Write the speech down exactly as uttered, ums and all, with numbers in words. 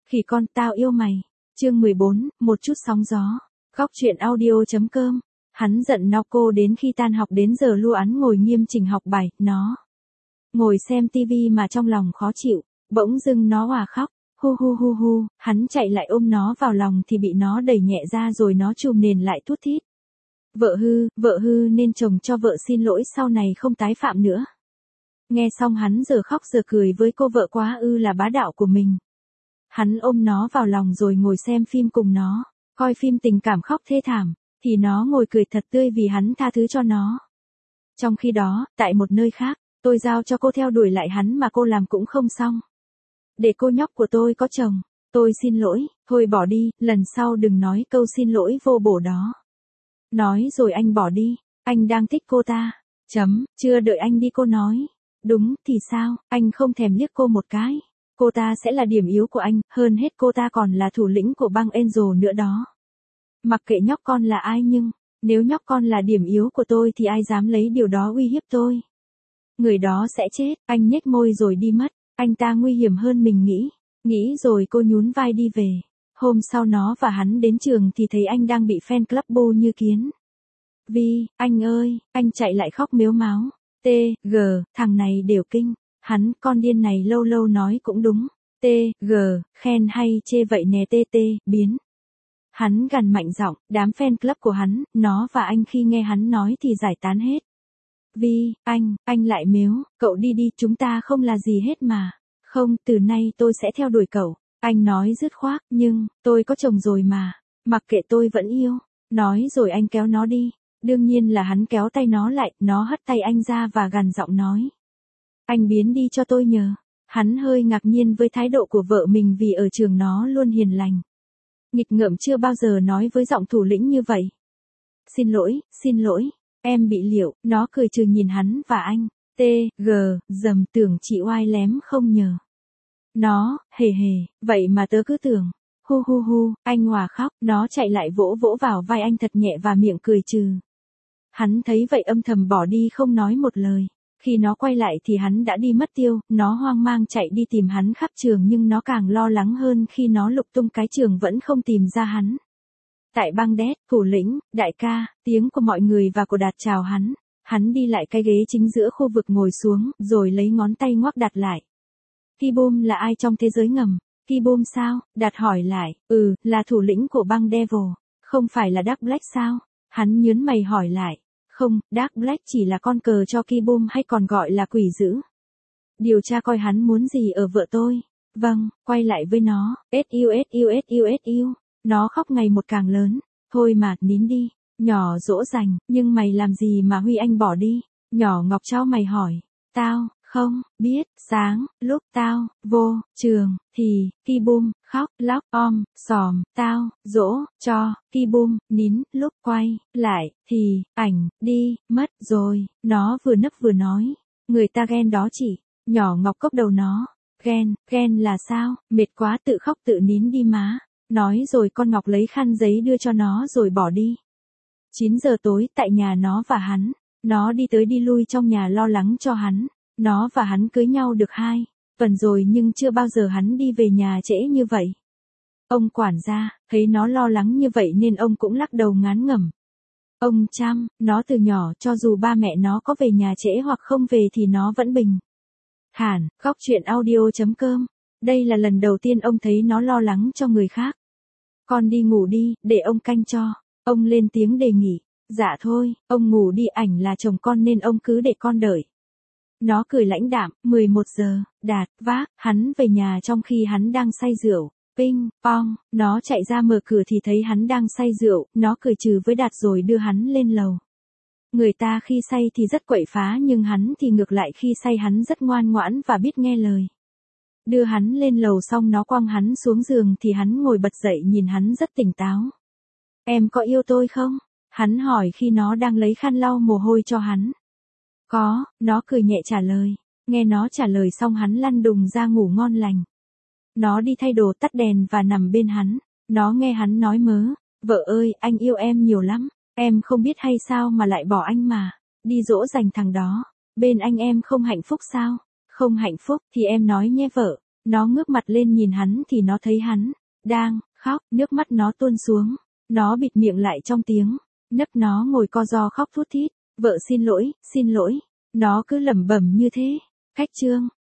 Khỉ con tao yêu mày. Chương mười bốn, một chút sóng gió. Góc truyện audio.com. Hắn giận nó cô đến khi tan học đến giờ lu án ngồi nghiêm chỉnh học bài, nó ngồi xem tivi mà trong lòng khó chịu, bỗng dưng nó òa khóc, hu hu hu hu, hắn chạy lại ôm nó vào lòng thì bị nó đẩy nhẹ ra rồi nó chùm nền lại thút thít. Vợ hư, vợ hư nên chồng cho vợ xin lỗi sau này không tái phạm nữa. Nghe xong hắn giờ khóc giờ cười với cô vợ quá ư là bá đạo của mình. Hắn ôm nó vào lòng rồi ngồi xem phim cùng nó, coi phim tình cảm khóc thê thảm, thì nó ngồi cười thật tươi vì hắn tha thứ cho nó. Trong khi đó, tại một nơi khác, tôi giao cho cô theo đuổi lại hắn mà cô làm cũng không xong. Để cô nhóc của tôi có chồng, tôi xin lỗi, thôi bỏ đi, lần sau đừng nói câu xin lỗi vô bổ đó. Nói rồi anh bỏ đi, anh đang thích cô ta, chấm, chưa đợi anh đi cô nói. Đúng, thì sao, anh không thèm liếc cô một cái. Cô ta sẽ là điểm yếu của anh, hơn hết cô ta còn là thủ lĩnh của băng Angel nữa đó. Mặc kệ nhóc con là ai nhưng, nếu nhóc con là điểm yếu của tôi thì ai dám lấy điều đó uy hiếp tôi. Người đó sẽ chết, anh nhếch môi rồi đi mất, anh ta nguy hiểm hơn mình nghĩ. Nghĩ rồi cô nhún vai đi về. Hôm sau nó và hắn đến trường thì thấy anh đang bị fan club bu như kiến. Vi, anh ơi, anh chạy lại khóc mếu máo. T, G, thằng này đều kinh. Hắn, con điên này lâu lâu nói cũng đúng. T, G, khen hay chê vậy nè T T, biến. Hắn gằn mạnh giọng, đám fan club của hắn, nó và anh khi nghe hắn nói thì giải tán hết. Vi, anh, anh lại mếu, cậu đi đi, chúng ta không là gì hết mà. Không, từ nay tôi sẽ theo đuổi cậu. Anh nói dứt khoát, nhưng, tôi có chồng rồi mà. Mặc kệ tôi vẫn yêu. Nói rồi anh kéo nó đi. Đương nhiên là hắn kéo tay nó lại, nó hất tay anh ra và gằn giọng nói. Anh biến đi cho tôi nhờ. Hắn hơi ngạc nhiên với thái độ của vợ mình vì ở trường nó luôn hiền lành. Nghịch ngợm chưa bao giờ nói với giọng thủ lĩnh như vậy. Xin lỗi, xin lỗi, em bị liệu, nó cười trừ nhìn hắn và anh. T, G, dầm tưởng chị oai lém không nhờ. Nó, hề hề, vậy mà tớ cứ tưởng. Hu hu hu, anh hòa khóc, nó chạy lại vỗ vỗ vào vai anh thật nhẹ và miệng cười trừ. Hắn thấy vậy âm thầm bỏ đi không nói một lời. Khi nó quay lại thì hắn đã đi mất tiêu, nó hoang mang chạy đi tìm hắn khắp trường nhưng nó càng lo lắng hơn khi nó lục tung cái trường vẫn không tìm ra hắn. Tại băng đét, thủ lĩnh, đại ca, tiếng của mọi người và của Đạt chào hắn. Hắn đi lại cái ghế chính giữa khu vực ngồi xuống, rồi lấy ngón tay ngoắc Đạt lại. Kibum là ai trong thế giới ngầm? Kibum sao? Đạt hỏi lại, ừ, là thủ lĩnh của băng Devil. Không phải là Dark Black sao? Hắn nhớn mày hỏi lại. Không, Dark Black chỉ là con cờ cho Kibum hay còn gọi là quỷ dữ. Điều tra coi hắn muốn gì ở vợ tôi. Vâng, quay lại với nó. Su su su su. Nó khóc ngày một càng lớn. Thôi mà, nín đi. Nhỏ dỗ dành, nhưng mày làm gì mà Huy Anh bỏ đi? Nhỏ Ngọc Trao mày hỏi. Tao, không, biết, sáng, lúc tao, vô, trường, thì, Kibum, khóc, lóc, om, sòm, tao, dỗ, cho, Kibum, nín, lúc quay, lại, thì, ảnh, đi, mất, rồi, nó vừa nấp vừa nói. Người ta ghen đó chị, nhỏ Ngọc cốc đầu nó. Ghen, ghen là sao, mệt quá tự khóc tự nín đi má. Nói rồi con Ngọc lấy khăn giấy đưa cho nó rồi bỏ đi. chín giờ tối tại nhà nó và hắn. Nó đi tới đi lui trong nhà lo lắng cho hắn. Nó và hắn cưới nhau được hai tuần rồi nhưng chưa bao giờ hắn đi về nhà trễ như vậy. Ông quản gia, thấy nó lo lắng như vậy nên ông cũng lắc đầu ngán ngẩm. Ông chăm, nó từ nhỏ cho dù ba mẹ nó có về nhà trễ hoặc không về thì nó vẫn bình thản. Góc truyện audio.com. Đây là lần đầu tiên ông thấy nó lo lắng cho người khác. Con đi ngủ đi, để ông canh cho. Ông lên tiếng đề nghị. Dạ thôi, ông ngủ đi, ảnh là chồng con nên ông cứ để con đợi. Nó cười lãnh đạm, mười một giờ, Đạt, vác, hắn về nhà trong khi hắn đang say rượu. Ping, pong, nó chạy ra mở cửa thì thấy hắn đang say rượu, nó cười trừ với Đạt rồi đưa hắn lên lầu. Người ta khi say thì rất quậy phá nhưng hắn thì ngược lại khi say hắn rất ngoan ngoãn và biết nghe lời. Đưa hắn lên lầu xong nó quăng hắn xuống giường thì hắn ngồi bật dậy nhìn hắn rất tỉnh táo. Em có yêu tôi không? Hắn hỏi khi nó đang lấy khăn lau mồ hôi cho hắn. Có, nó cười nhẹ trả lời. Nghe nó trả lời xong hắn lăn đùng ra ngủ ngon lành. Nó đi thay đồ tắt đèn và nằm bên hắn. Nó nghe hắn nói mớ. Vợ ơi, anh yêu em nhiều lắm. Em không biết hay sao mà lại bỏ anh mà. Đi dỗ dành thằng đó. Bên anh em không hạnh phúc sao? Không hạnh phúc thì em nói nhé vợ. Nó ngước mặt lên nhìn hắn thì nó thấy hắn đang khóc, nước mắt nó tuôn xuống. Nó bịt miệng lại trong tiếng nấc, nó ngồi co ro khóc thút thít. Vợ xin lỗi, xin lỗi. Nó cứ lẩm bẩm như thế. Cách chương